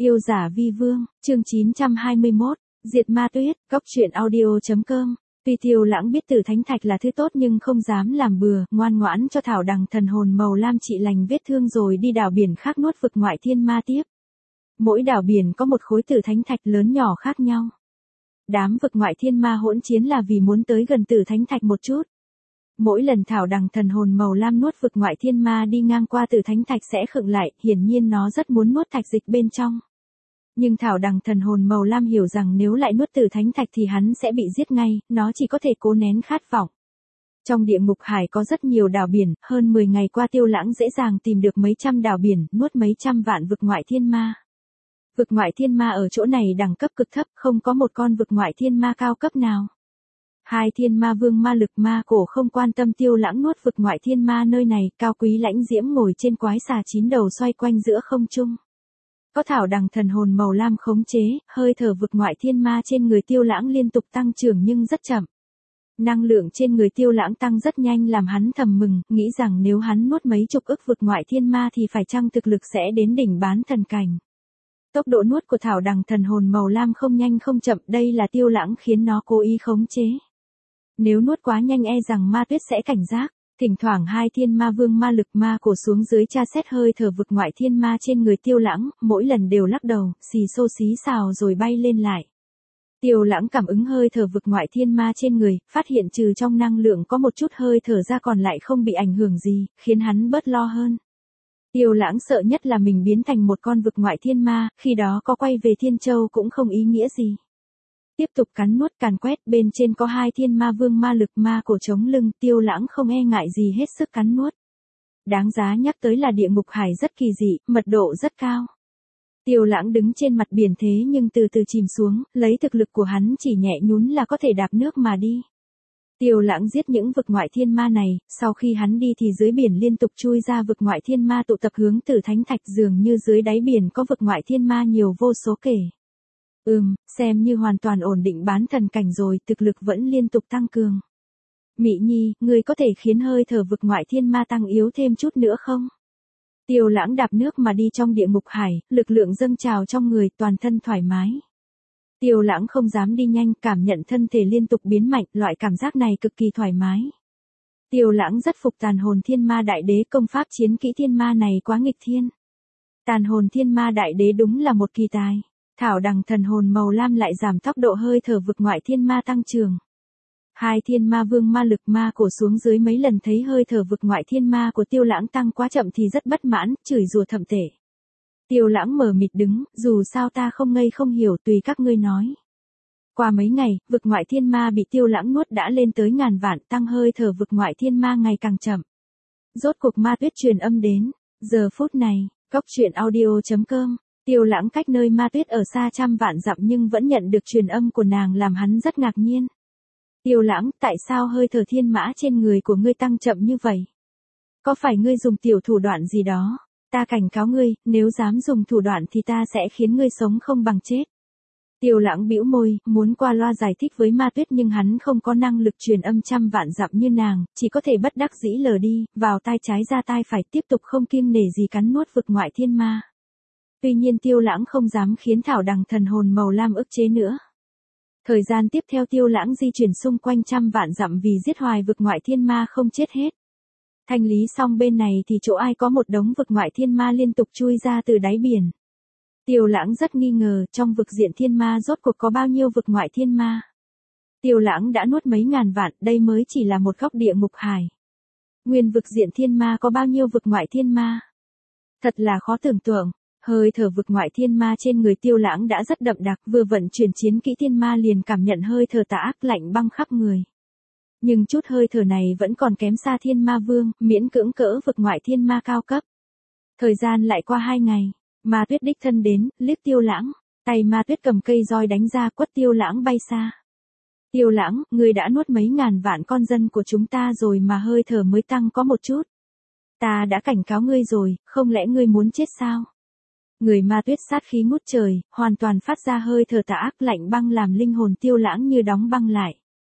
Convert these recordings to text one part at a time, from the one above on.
Yêu giả vi vương, chương 921, diệt ma tuyết, góc truyện audio.com. Tuy Tiêu Lãng biết Tử Thánh Thạch là thứ tốt nhưng không dám làm bừa, ngoan ngoãn cho thảo đằng thần hồn màu lam trị lành vết thương rồi đi đảo biển khác nuốt vực ngoại thiên ma tiếp. Mỗi đảo biển có một khối Tử Thánh Thạch lớn nhỏ khác nhau. Đám vực ngoại thiên ma hỗn chiến là vì muốn tới gần Tử Thánh Thạch một chút. Mỗi lần thảo đằng thần hồn màu lam nuốt vực ngoại thiên ma đi ngang qua Tử Thánh Thạch sẽ khựng lại, hiển nhiên nó rất muốn nuốt thạch dịch bên trong. Nhưng thảo đằng thần hồn màu lam hiểu rằng nếu lại nuốt Tử Thánh Thạch thì hắn sẽ bị giết ngay, nó chỉ có thể cố nén khát vọng. Trong địa ngục hải có rất nhiều đảo biển, hơn 10 ngày qua Tiêu Lãng dễ dàng tìm được mấy trăm đảo biển, nuốt mấy trăm vạn vực ngoại thiên ma. Vực ngoại thiên ma ở chỗ này đẳng cấp cực thấp, không có một con vực ngoại thiên ma cao cấp nào. Hai thiên ma vương ma lực ma cổ không quan tâm Tiêu Lãng nuốt vực ngoại thiên ma nơi này, cao quý lãnh diễm ngồi trên quái xà 9 đầu xoay quanh giữa không trung. Có thảo đằng thần hồn màu lam khống chế, hơi thở vực ngoại thiên ma trên người Tiêu Lãng liên tục tăng trưởng nhưng rất chậm. Năng lượng trên người Tiêu Lãng tăng rất nhanh làm hắn thầm mừng, nghĩ rằng nếu hắn nuốt mấy chục ức vực ngoại thiên ma thì phải chăng thực lực sẽ đến đỉnh bán thần cảnh. Tốc độ nuốt của thảo đằng thần hồn màu lam không nhanh không chậm, đây là Tiêu Lãng khiến nó cố ý khống chế. Nếu nuốt quá nhanh e rằng ma tuyết sẽ cảnh giác. Thỉnh thoảng hai thiên ma vương ma lực ma cổ xuống dưới tra xét hơi thở vực ngoại thiên ma trên người Tiêu Lãng, mỗi lần đều lắc đầu, xì xô xí xào rồi bay lên lại. Tiêu Lãng cảm ứng hơi thở vực ngoại thiên ma trên người, phát hiện trừ trong năng lượng có một chút hơi thở ra còn lại không bị ảnh hưởng gì, khiến hắn bớt lo hơn. Tiêu Lãng sợ nhất là mình biến thành một con vực ngoại thiên ma, khi đó có quay về Thiên Châu cũng không ý nghĩa gì. Tiếp tục cắn nuốt càn quét, bên trên có hai thiên ma vương ma lực ma cổ chống lưng, Tiêu Lãng không e ngại gì hết sức cắn nuốt. Đáng giá nhắc tới là địa ngục hải rất kỳ dị, mật độ rất cao. Tiêu Lãng đứng trên mặt biển thế nhưng từ từ chìm xuống, lấy thực lực của hắn chỉ nhẹ nhún là có thể đạp nước mà đi. Tiêu Lãng giết những vực ngoại thiên ma này, sau khi hắn đi thì dưới biển liên tục chui ra vực ngoại thiên ma tụ tập hướng Tử Thánh Thạch, dường như dưới đáy biển có vực ngoại thiên ma nhiều vô số kể. Xem như hoàn toàn ổn định bán thần cảnh rồi, thực lực vẫn liên tục tăng cường. Mị Nhi, ngươi có thể khiến hơi thở vực ngoại thiên ma tăng yếu thêm chút nữa không? Tiêu Lãng đạp nước mà đi trong địa ngục hải, lực lượng dâng trào trong người, toàn thân thoải mái. Tiêu Lãng không dám đi nhanh, cảm nhận thân thể liên tục biến mạnh, loại cảm giác này cực kỳ thoải mái. Tiêu Lãng rất phục tàn hồn thiên ma đại đế, công pháp chiến kỹ thiên ma này quá nghịch thiên. Tàn hồn thiên ma đại đế đúng là một kỳ tài. Thảo đằng thần hồn màu lam lại giảm tốc độ hơi thở vực ngoại thiên ma tăng trưởng. Hai thiên ma vương ma lực ma cổ xuống dưới mấy lần thấy hơi thở vực ngoại thiên ma của Tiêu Lãng tăng quá chậm thì rất bất mãn, chửi rủa thậm tệ. Tiêu Lãng mờ mịt đứng, dù sao ta không ngây không hiểu, tùy các ngươi nói. Qua mấy ngày, vực ngoại thiên ma bị Tiêu Lãng nuốt đã lên tới ngàn vạn, tăng hơi thở vực ngoại thiên ma ngày càng chậm. Rốt cuộc ma tuyết truyền âm đến. Giờ phút này, góc truyện audio.com. Tiêu Lãng cách nơi ma tuyết ở xa trăm vạn dặm nhưng vẫn nhận được truyền âm của nàng làm hắn rất ngạc nhiên. Tiêu Lãng, tại sao hơi thở thiên mã trên người của ngươi tăng chậm như vậy? Có phải ngươi dùng tiểu thủ đoạn gì đó? Ta cảnh cáo ngươi, nếu dám dùng thủ đoạn thì ta sẽ khiến ngươi sống không bằng chết. Tiêu Lãng bĩu môi, muốn qua loa giải thích với ma tuyết nhưng hắn không có năng lực truyền âm trăm vạn dặm như nàng, chỉ có thể bất đắc dĩ lờ đi, vào tai trái ra tai phải, tiếp tục không kiêng nể gì cắn nuốt vực ngoại thiên ma. Tuy nhiên Tiêu Lãng không dám khiến thảo đằng thần hồn màu lam ức chế nữa. Thời gian tiếp theo Tiêu Lãng di chuyển xung quanh trăm vạn dặm vì giết hoài vực ngoại thiên ma không chết hết. Thanh lý xong bên này thì chỗ ai có một đống vực ngoại thiên ma liên tục chui ra từ đáy biển. Tiêu Lãng rất nghi ngờ trong vực diện thiên ma rốt cuộc có bao nhiêu vực ngoại thiên ma. Tiêu Lãng đã nuốt mấy ngàn vạn, đây mới chỉ là một góc địa ngục hải. Nguyên vực diện thiên ma có bao nhiêu vực ngoại thiên ma? Thật là khó tưởng tượng. Hơi thở vực ngoại thiên ma trên người Tiêu Lãng đã rất đậm đặc, vừa vận chuyển chiến kỹ thiên ma liền cảm nhận hơi thở tà ác lạnh băng khắp người. Nhưng chút hơi thở này vẫn còn kém xa thiên ma vương, miễn cưỡng cỡ vực ngoại thiên ma cao cấp. Thời gian lại qua 2 ngày, ma tuyết đích thân đến, liếc Tiêu Lãng, tay ma tuyết cầm cây roi đánh ra quất Tiêu Lãng bay xa. Tiêu Lãng, ngươi đã nuốt mấy ngàn vạn con dân của chúng ta rồi mà hơi thở mới tăng có một chút. Ta đã cảnh cáo ngươi rồi, không lẽ ngươi muốn chết sao? Người ma tuyết sát khí ngút trời, hoàn toàn phát ra hơi thở tà ác lạnh băng làm linh hồn Tiêu Lãng như đóng băng lại.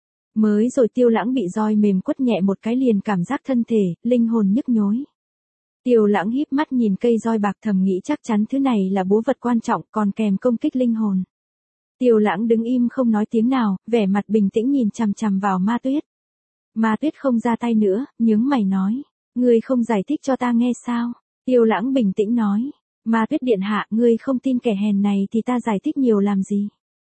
Mới rồi Tiêu Lãng bị roi mềm quất nhẹ một cái liền cảm giác thân thể, linh hồn nhức nhối. Tiêu Lãng híp mắt nhìn cây roi bạc thầm nghĩ chắc chắn thứ này là búa vật quan trọng còn kèm công kích linh hồn. Tiêu Lãng đứng im không nói tiếng nào, vẻ mặt bình tĩnh nhìn chằm chằm vào Ma Tuyết. Ma Tuyết không ra tay nữa, nhướng mày nói. Ngươi không giải thích cho ta nghe sao? Tiêu Lãng bình tĩnh nói. Ma Tuyết điện hạ, ngươi không tin kẻ hèn này thì ta giải thích nhiều làm gì?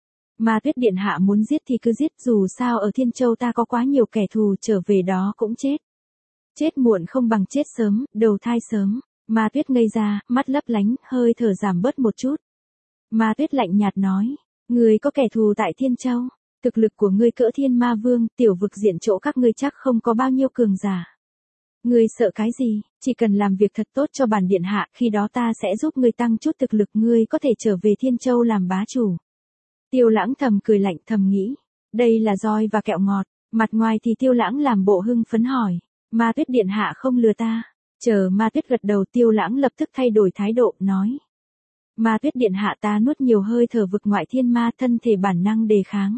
Ma Tuyết điện hạ muốn giết thì cứ giết, dù sao ở Thiên Châu ta có quá nhiều kẻ thù, trở về đó cũng chết. Chết muộn không bằng chết sớm, đầu thai sớm. Ma Tuyết ngây ra, mắt lấp lánh, hơi thở giảm bớt một chút. Ma Tuyết lạnh nhạt nói. Ngươi có kẻ thù tại Thiên Châu. Thực lực của ngươi cỡ Thiên Ma Vương, tiểu vực diện chỗ các ngươi chắc không có bao nhiêu cường giả. Ngươi sợ cái gì, chỉ cần làm việc thật tốt cho bản điện hạ, khi đó ta sẽ giúp ngươi tăng chút thực lực, ngươi có thể trở về Thiên Châu làm bá chủ. Tiêu Lãng thầm cười lạnh thầm nghĩ, đây là roi và kẹo ngọt, mặt ngoài thì Tiêu Lãng làm bộ hưng phấn hỏi, Ma Tuyết điện hạ không lừa ta. Chờ Ma Tuyết gật đầu, Tiêu Lãng lập tức thay đổi thái độ, nói. Ma Tuyết điện hạ, ta nuốt nhiều hơi thở vực ngoại thiên ma, thân thể bản năng đề kháng.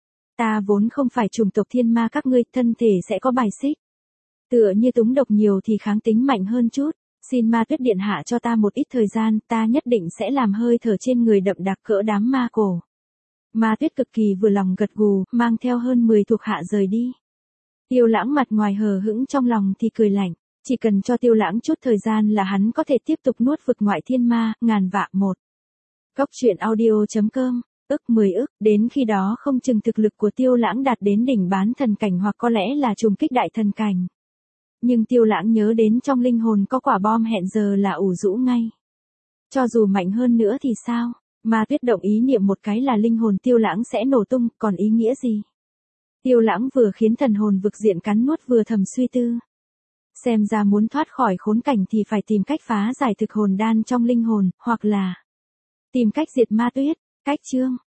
Ta vốn không phải chủng tộc thiên ma các ngươi, thân thể sẽ có bài xích. Tựa như túng độc nhiều thì kháng tính mạnh hơn chút, xin Ma Tuyết điện hạ cho ta một ít thời gian, ta nhất định sẽ làm hơi thở trên người đậm đặc cỡ đám ma cổ. Ma Tuyết cực kỳ vừa lòng gật gù, mang theo hơn 10 thuộc hạ rời đi. Tiêu Lãng mặt ngoài hờ hững, trong lòng thì cười lạnh, chỉ cần cho Tiêu Lãng chút thời gian là hắn có thể tiếp tục nuốt vực ngoại thiên ma, ngàn vạn một. Góc truyện audio.com, ức 10 ức, đến khi đó không chừng thực lực của Tiêu Lãng đạt đến đỉnh bán thần cảnh hoặc có lẽ là trùng kích đại thần cảnh. Nhưng Tiêu Lãng nhớ đến trong linh hồn có quả bom hẹn giờ là ủ rũ ngay. Cho dù mạnh hơn nữa thì sao? Ma Tuyết động ý niệm một cái là linh hồn Tiêu Lãng sẽ nổ tung, còn ý nghĩa gì? Tiêu Lãng vừa khiến thần hồn vực diện cắn nuốt vừa thầm suy tư. Xem ra muốn thoát khỏi khốn cảnh thì phải tìm cách phá giải thực hồn đan trong linh hồn, hoặc là tìm cách diệt Ma Tuyết. Cách chương